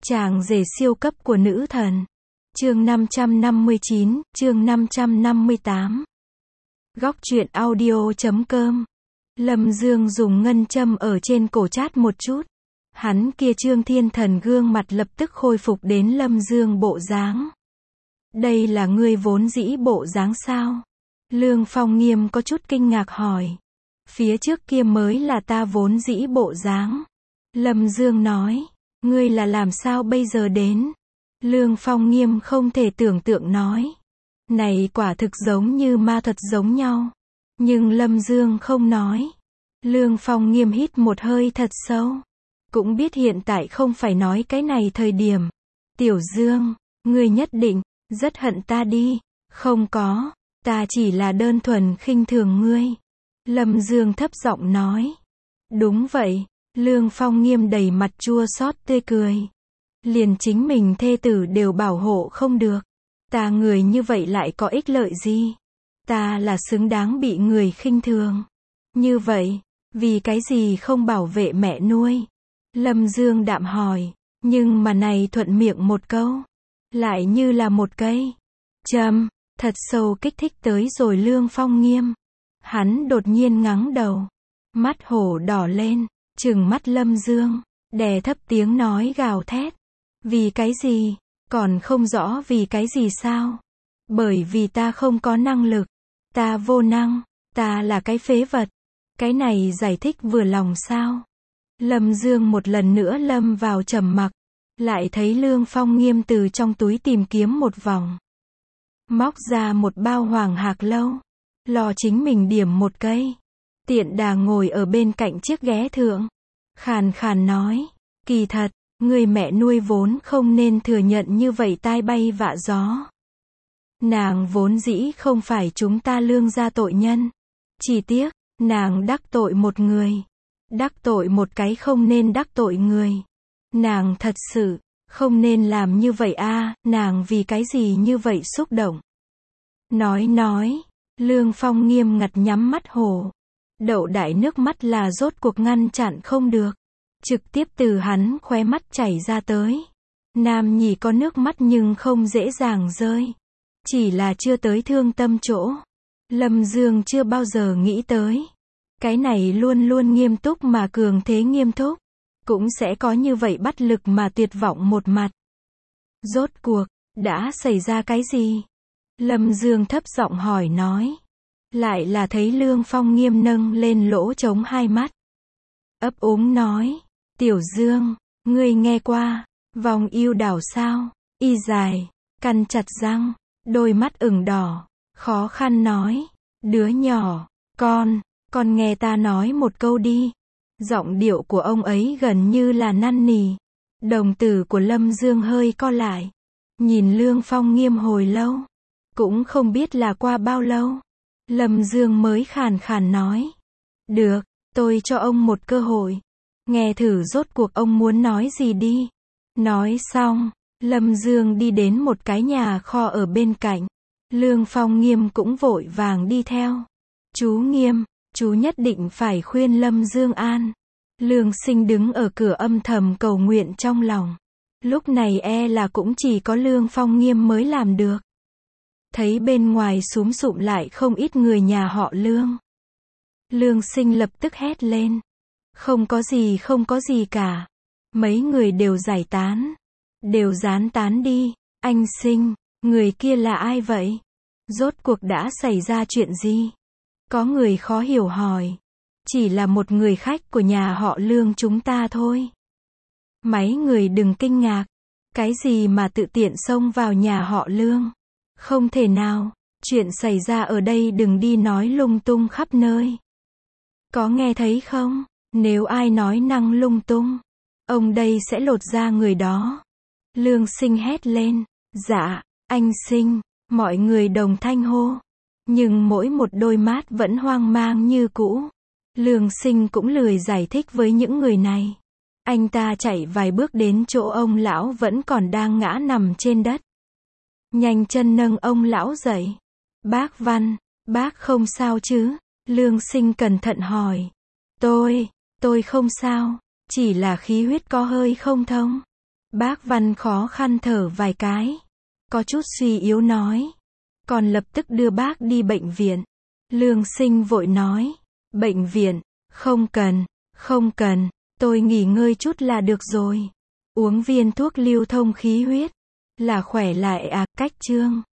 Chàng rể siêu cấp của nữ thần. Chương 559, chương 558. Góc truyện audio.com. Lâm Dương dùng ngân châm ở trên cổ chát một chút. Hắn kia Trương Thiên Thần gương mặt lập tức khôi phục đến Lâm Dương bộ dáng. Đây là ngươi vốn dĩ bộ dáng sao? Lương Phong Nghiêm có chút kinh ngạc hỏi. Phía trước kia mới là ta vốn dĩ bộ dáng. Lâm Dương nói. Ngươi là làm sao bây giờ đến? Lương Phong Nghiêm không thể tưởng tượng nói. Này quả thực giống như ma thuật giống nhau. Nhưng Lâm Dương không nói. Lương Phong Nghiêm hít một hơi thật sâu. Cũng biết hiện tại không phải nói cái này thời điểm. Tiểu Dương, ngươi nhất định rất hận ta đi. Không có, ta chỉ là đơn thuần khinh thường ngươi. Lâm Dương thấp giọng nói. Đúng vậy. Lương Phong Nghiêm đầy mặt chua xót tươi cười. Liền chính mình thê tử đều bảo hộ không được. Ta người như vậy lại có ích lợi gì? Ta là xứng đáng bị người khinh thường. Như vậy, vì cái gì không bảo vệ mẹ nuôi? Lâm Dương đạm hỏi, nhưng mà này thuận miệng một câu, lại như là một cây châm, thật sâu kích thích tới rồi Lương Phong Nghiêm. Hắn đột nhiên ngẩng đầu, mắt hổ đỏ lên, trừng mắt Lâm Dương, đè thấp tiếng nói gào thét. Vì cái gì? Còn không rõ vì cái gì sao? Bởi vì ta không có năng lực. Ta vô năng. Ta là cái phế vật. Cái này giải thích vừa lòng sao? Lâm Dương một lần nữa lâm vào trầm mặc. Lại thấy Lương Phong Nghiêm từ trong túi tìm kiếm một vòng. Móc ra một bao hoàng hạc lâu. Lò chính mình điểm một cây. Tiện đà ngồi ở bên cạnh chiếc ghế thượng. Khàn khàn nói. Kỳ thật, người mẹ nuôi vốn không nên thừa nhận như vậy tai bay vạ gió. Nàng vốn dĩ không phải chúng ta Lương gia tội nhân. Chỉ tiếc, nàng đắc tội một người. Đắc tội một cái không nên đắc tội người. Nàng thật sự, không nên làm như vậy a. Nàng vì cái gì như vậy xúc động. Nói, Lương Phong Nghiêm ngặt nhắm mắt hổ. Đậu đại nước mắt là rốt cuộc ngăn chặn không được. Trực tiếp từ hắn khóe mắt chảy ra tới. Nam nhỉ có nước mắt nhưng không dễ dàng rơi. Chỉ là chưa tới thương tâm chỗ. Lâm Dương chưa bao giờ nghĩ tới. Cái này luôn luôn nghiêm túc mà cường thế nghiêm túc. Cũng sẽ có như vậy bất lực mà tuyệt vọng một mặt. Rốt cuộc, đã xảy ra cái gì? Lâm Dương thấp giọng hỏi nói. Lại là thấy Lương Phong Nghiêm nâng lên lỗ trống hai mắt. Ấp úng nói. Tiểu Dương, ngươi nghe qua, vòng yêu đảo sao? Y dài, căn chặt răng, đôi mắt ửng đỏ, khó khăn nói. Đứa nhỏ, con nghe ta nói một câu đi. Giọng điệu của ông ấy gần như là năn nỉ. Đồng tử của Lâm Dương hơi co lại. Nhìn Lương Phong Nghiêm hồi lâu. Cũng không biết là qua bao lâu. Lâm Dương mới khàn khàn nói. Được, tôi cho ông một cơ hội. Nghe thử rốt cuộc ông muốn nói gì đi. Nói xong, Lâm Dương đi đến một cái nhà kho ở bên cạnh. Lương Phong Nghiêm cũng vội vàng đi theo. Chú Nghiêm, chú nhất định phải khuyên Lâm Dương an. Lương Sinh đứng ở cửa âm thầm cầu nguyện trong lòng. Lúc này e là cũng chỉ có Lương Phong Nghiêm mới làm được. Thấy bên ngoài súm sụm lại không ít người nhà họ Lương. Lương Sinh lập tức hét lên. Không có gì cả. Mấy người đều giải tán. Đều gián tán đi. Anh Sinh, người kia là ai vậy? Rốt cuộc đã xảy ra chuyện gì? Có người khó hiểu hỏi. Chỉ là một người khách của nhà họ Lương chúng ta thôi. Mấy người đừng kinh ngạc. Cái gì mà tự tiện xông vào nhà họ Lương? Không thể nào. Chuyện xảy ra ở đây đừng đi nói lung tung khắp nơi. Có nghe thấy không? Nếu ai nói năng lung tung, ông đây sẽ lột da người đó. Lương Sinh hét lên. Dạ, anh Sinh, mọi người đồng thanh hô. Nhưng mỗi một đôi mắt vẫn hoang mang như cũ. Lương Sinh cũng lười giải thích với những người này. Anh ta chạy vài bước đến chỗ ông lão vẫn còn đang ngã nằm trên đất. Nhanh chân nâng ông lão dậy. Bác Văn, bác không sao chứ? Lương Sinh cẩn thận hỏi. Tôi không sao, chỉ là khí huyết có hơi không thông. Bác Văn khó khăn thở vài cái. Có chút suy yếu nói. Còn lập tức đưa bác đi bệnh viện. Lương Sinh vội nói. Bệnh viện, không cần, không cần, tôi nghỉ ngơi chút là được rồi. Uống viên thuốc lưu thông khí huyết, là khỏe lại à, cách chương.